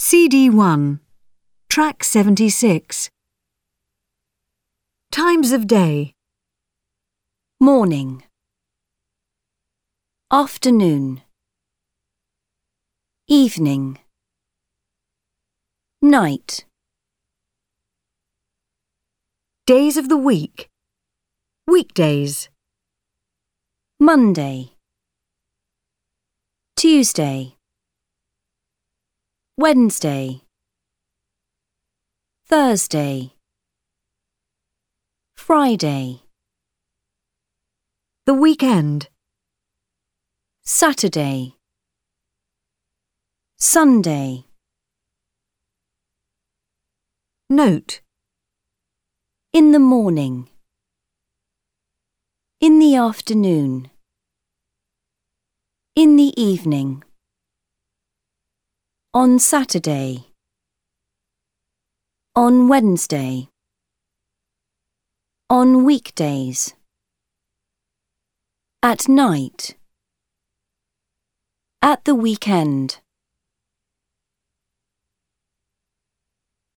CD1, Track 76. Times of day. Morning, afternoon, evening, night. Days of the week. Weekdays. Monday, Tuesday, Wednesday, Thursday, Friday, The weekend. Saturday, Sunday. Note. In the morning, in the afternoon, in the evening, on Saturday, on Wednesday, on weekdays, at night, at the weekend.